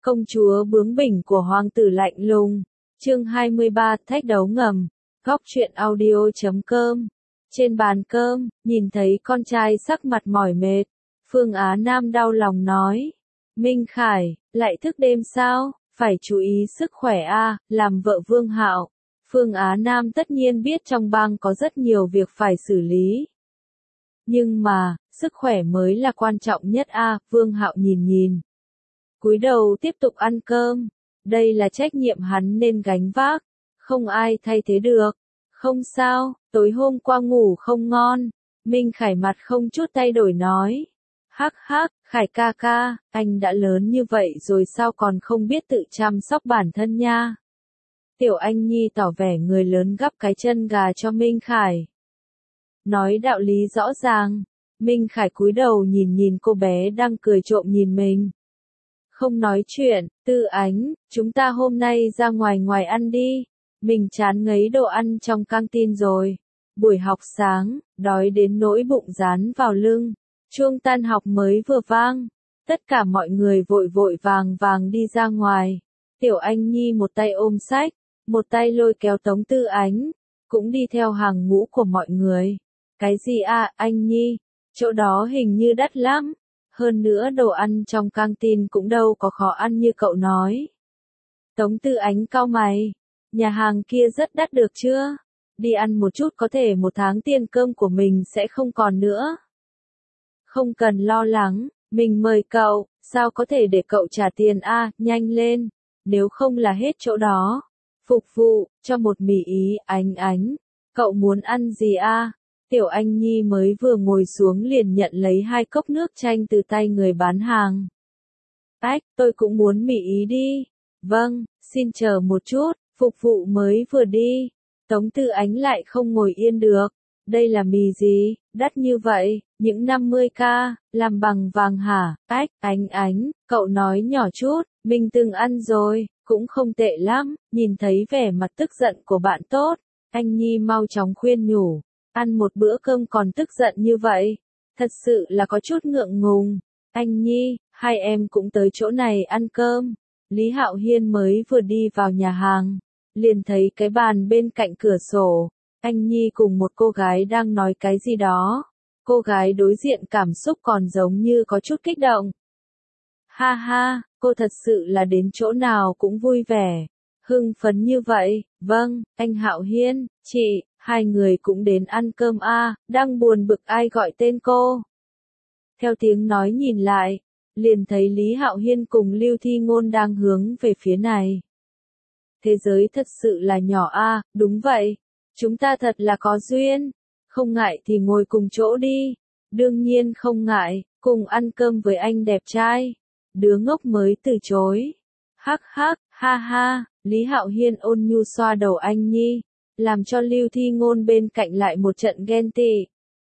Công chúa bướng bỉnh của hoàng tử lạnh lùng. Chương 23 Thách đấu ngầm. Góc truyện audio.com. Trên bàn cơm, nhìn thấy con trai sắc mặt mỏi mệt. Phương Á Nam đau lòng nói. Minh Khải, lại thức đêm sao? Phải chú ý sức khỏe a, làm vợ Vương Hạo. Phương Á Nam tất nhiên biết trong bang có rất nhiều việc phải xử lý. Nhưng mà, sức khỏe mới là quan trọng nhất a, Vương Hạo nhìn. Cúi đầu tiếp tục ăn cơm. Đây là trách nhiệm hắn nên gánh vác. Không ai thay thế được. Không sao, tối hôm qua ngủ không ngon. Minh Khải mặt không chút thay đổi nói. Hắc hắc, Khải ca ca, anh đã lớn như vậy rồi sao còn không biết tự chăm sóc bản thân nha. Tiểu Anh Nhi tỏ vẻ người lớn gắp cái chân gà cho Minh Khải. Nói đạo lý rõ ràng. Minh Khải cúi đầu nhìn cô bé đang cười trộm nhìn mình. Không nói chuyện, Tư Ánh, chúng ta hôm nay ra ngoài ăn đi. Mình chán ngấy đồ ăn trong căng tin rồi. Buổi học sáng, đói đến nỗi bụng dán vào lưng. Chuông tan học mới vừa vang. Tất cả mọi người vội vàng đi ra ngoài. Tiểu Anh Nhi một tay ôm sách, một tay lôi kéo Tống Tư Ánh, cũng đi theo hàng ngũ của mọi người. Cái gì à, anh Nhi? Chỗ đó hình như đắt lắm. Hơn nữa đồ ăn trong căng tin cũng đâu có khó ăn như cậu nói. Tống Tư Ánh cau mày. Nhà hàng kia rất đắt được chưa? Đi ăn một chút có thể một tháng tiền cơm của mình sẽ không còn nữa. Không cần lo lắng, mình mời cậu, sao có thể để cậu trả tiền a, nhanh lên, nếu không là hết chỗ đó. Phục vụ, cho một mì ý, Ánh, cậu muốn ăn gì a? Tiểu Anh Nhi mới vừa ngồi xuống liền nhận lấy 2 cốc nước chanh từ tay người bán hàng. Ách, tôi cũng muốn mì ý đi. Vâng, xin chờ một chút, phục vụ mới vừa đi. Tống Tư Ánh lại không ngồi yên được. Đây là mì gì, đắt như vậy, những 50k, làm bằng vàng hả? Ách, Ánh, cậu nói nhỏ chút, mình từng ăn rồi, cũng không tệ lắm. Nhìn thấy vẻ mặt tức giận của bạn tốt, anh Nhi mau chóng khuyên nhủ. Ăn một bữa cơm còn tức giận như vậy, thật sự là có chút ngượng ngùng. Anh Nhi, hai em cũng tới chỗ này ăn cơm. Lý Hạo Hiên mới vừa đi vào nhà hàng, liền thấy cái bàn bên cạnh cửa sổ. Anh Nhi cùng một cô gái đang nói cái gì đó. Cô gái đối diện cảm xúc còn giống như có chút kích động. Ha ha, cô thật sự là đến chỗ nào cũng vui vẻ, hưng phấn như vậy. Vâng, anh Hạo Hiên, chị, hai người cũng đến ăn cơm a, đang buồn bực ai gọi tên cô. Theo tiếng nói nhìn lại, liền thấy Lý Hạo Hiên cùng Lưu Thi Ngôn đang hướng về phía này. Thế giới thật sự là nhỏ a, đúng vậy. Chúng ta thật là có duyên. Không ngại thì ngồi cùng chỗ đi. Đương nhiên không ngại, cùng ăn cơm với anh đẹp trai. Đứa ngốc mới từ chối. Hắc hắc, ha ha, Lý Hạo Hiên ôn nhu xoa đầu anh Nhi, làm cho Lưu Thi Ngôn bên cạnh lại một trận ghen tị.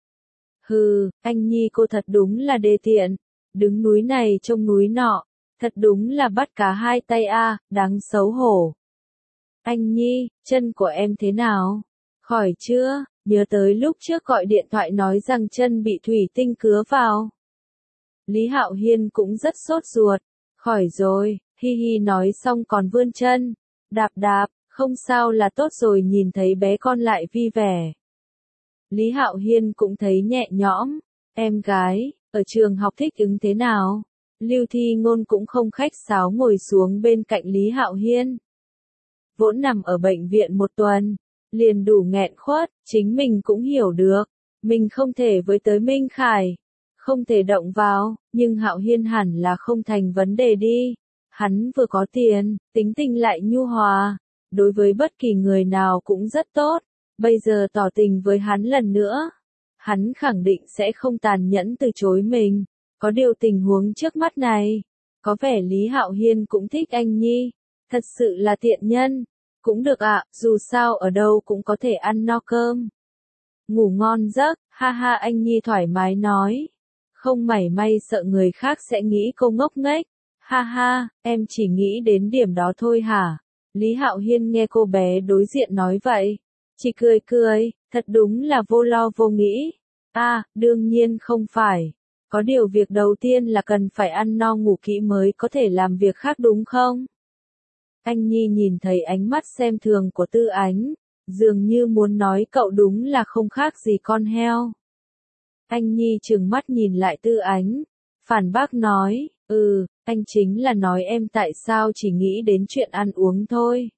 Hừ, anh Nhi cô thật đúng là đê tiện. Đứng núi này trông núi nọ, thật đúng là bắt cá hai tay a, đáng xấu hổ. Anh Nhi, chân của em thế nào? Khỏi chưa? Nhớ tới lúc trước gọi điện thoại nói rằng chân bị thủy tinh cứa vào. Lý Hạo Hiên cũng rất sốt ruột. Khỏi rồi, hi hi nói xong còn vươn chân. Đạp, không sao là tốt rồi, nhìn thấy bé con lại vui vẻ. Lý Hạo Hiên cũng thấy nhẹ nhõm. Em gái, ở trường học thích ứng thế nào? Lưu Thi Ngôn cũng không khách sáo ngồi xuống bên cạnh Lý Hạo Hiên. Vốn nằm ở bệnh viện một tuần, liền đủ nghẹn khuất, chính mình cũng hiểu được. Mình không thể với tới Minh Khải, không thể động vào, nhưng Hạo Hiên hẳn là không thành vấn đề đi. Hắn vừa có tiền, tính tình lại nhu hòa, đối với bất kỳ người nào cũng rất tốt. Bây giờ tỏ tình với hắn lần nữa, hắn khẳng định sẽ không tàn nhẫn từ chối mình. Có điều tình huống trước mắt này, có vẻ Lý Hạo Hiên cũng thích anh Nhi. Thật sự là tiện nhân. Cũng được ạ, dù sao ở đâu cũng có thể ăn no cơm. Ngủ ngon giấc, ha ha, anh Nhi thoải mái nói. Không mảy may sợ người khác sẽ nghĩ cô ngốc nghếch. Ha ha, em chỉ nghĩ đến điểm đó thôi hả? Lý Hạo Hiên nghe cô bé đối diện nói vậy, chỉ cười, thật đúng là vô lo vô nghĩ. À, đương nhiên không phải. Có điều việc đầu tiên là cần phải ăn no ngủ kỹ mới có thể làm việc khác đúng không? Anh Nhi nhìn thấy ánh mắt xem thường của Tư Ánh, dường như muốn nói cậu đúng là không khác gì con heo. Anh Nhi trừng mắt nhìn lại Tư Ánh, phản bác nói, anh chính là nói em tại sao chỉ nghĩ đến chuyện ăn uống thôi.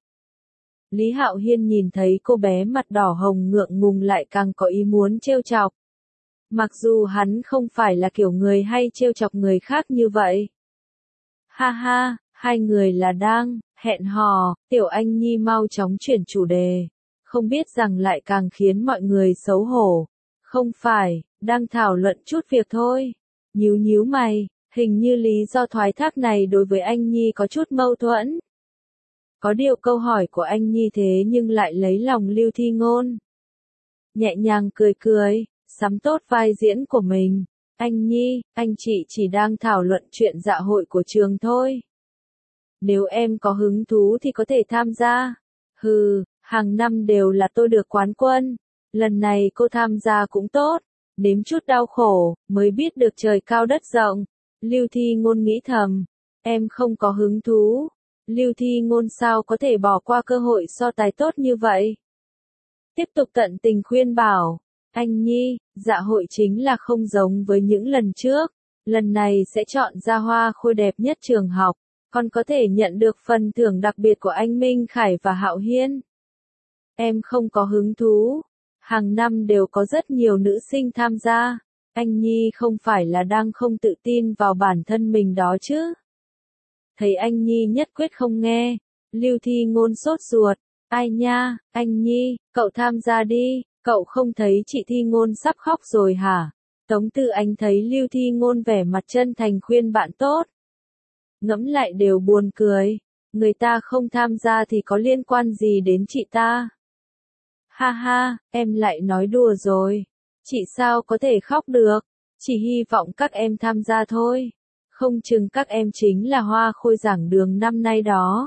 Lý Hạo Hiên nhìn thấy cô bé mặt đỏ hồng ngượng ngùng lại càng có ý muốn trêu chọc. Mặc dù hắn không phải là kiểu người hay trêu chọc người khác như vậy. Ha ha, hai người là đang hẹn hò, Tiểu Anh Nhi mau chóng chuyển chủ đề. Không biết rằng lại càng khiến mọi người xấu hổ. Không phải, đang thảo luận chút việc thôi. Nhíu nhíu mày, hình như lý do thoái thác này đối với anh Nhi có chút mâu thuẫn. Có điều câu hỏi của anh Nhi thế nhưng lại lấy lòng Lưu Thi Ngôn. Nhẹ nhàng cười cười, sắm tốt vai diễn của mình. Anh Nhi, anh chị chỉ đang thảo luận chuyện dạ hội của trường thôi. Nếu em có hứng thú thì có thể tham gia. Hàng năm đều là tôi được quán quân. Lần này cô tham gia cũng tốt. Nếm chút đau khổ, mới biết được trời cao đất rộng. Lưu Thi Ngôn nghĩ thầm. Em không có hứng thú. Lưu Thi Ngôn sao có thể bỏ qua cơ hội so tài tốt như vậy? Tiếp tục tận tình khuyên bảo. Anh Nhi, dạ hội chính là không giống với những lần trước. Lần này sẽ chọn ra hoa khôi đẹp nhất trường học. Còn có thể nhận được phần thưởng đặc biệt của anh Minh Khải và Hạo Hiên. Em không có hứng thú. Hàng năm đều có rất nhiều nữ sinh tham gia. Anh Nhi không phải là đang không tự tin vào bản thân mình đó chứ. Thấy anh Nhi nhất quyết không nghe. Lưu Thi Ngôn sốt ruột. Ai nha, anh Nhi, cậu tham gia đi. Cậu không thấy chị Thi Ngôn sắp khóc rồi hả? Tống Tư Ánh thấy Lưu Thi Ngôn vẻ mặt chân thành khuyên bạn tốt. Ngẫm lại đều buồn cười. Người ta không tham gia thì có liên quan gì đến chị ta? Ha ha, em lại nói đùa rồi. Chị sao có thể khóc được? Chỉ hy vọng các em tham gia thôi. Không chừng các em chính là hoa khôi giảng đường năm nay đó.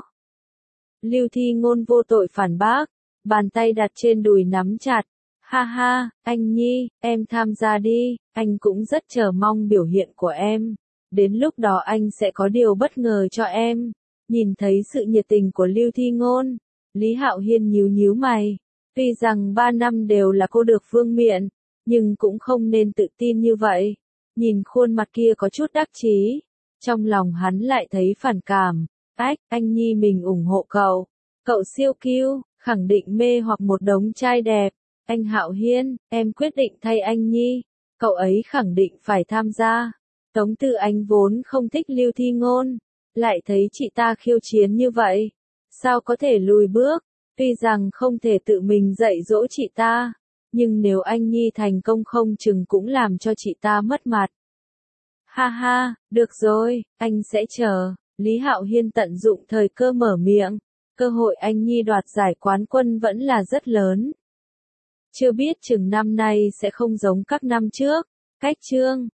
Lưu Thi Ngôn vô tội phản bác, bàn tay đặt trên đùi nắm chặt. Ha ha, anh Nhi, em tham gia đi, anh cũng rất chờ mong biểu hiện của em. Đến lúc đó anh sẽ có điều bất ngờ cho em. Nhìn thấy sự nhiệt tình của Lưu Thi Ngôn, Lý Hạo Hiên nhíu nhíu mày. Tuy rằng 3 năm đều là cô được vương miện, nhưng cũng không nên tự tin như vậy. Nhìn khuôn mặt kia có chút đắc chí, trong lòng hắn lại thấy phản cảm. Anh Nhi mình ủng hộ cậu. Cậu siêu kiêu, khẳng định mê hoặc một đống trai đẹp. Anh Hạo Hiên, em quyết định thay anh Nhi. Cậu ấy khẳng định phải tham gia. Tống Tư Ánh vốn không thích Lưu Thi Ngôn, lại thấy chị ta khiêu chiến như vậy. Sao có thể lùi bước? Tuy rằng không thể tự mình dạy dỗ chị ta, nhưng nếu anh Nhi thành công không chừng cũng làm cho chị ta mất mặt. Ha ha, được rồi, anh sẽ chờ. Lý Hạo Hiên tận dụng thời cơ mở miệng. Cơ hội anh Nhi đoạt giải quán quân vẫn là rất lớn. Chưa biết chừng năm nay sẽ không giống các năm trước. Cách chương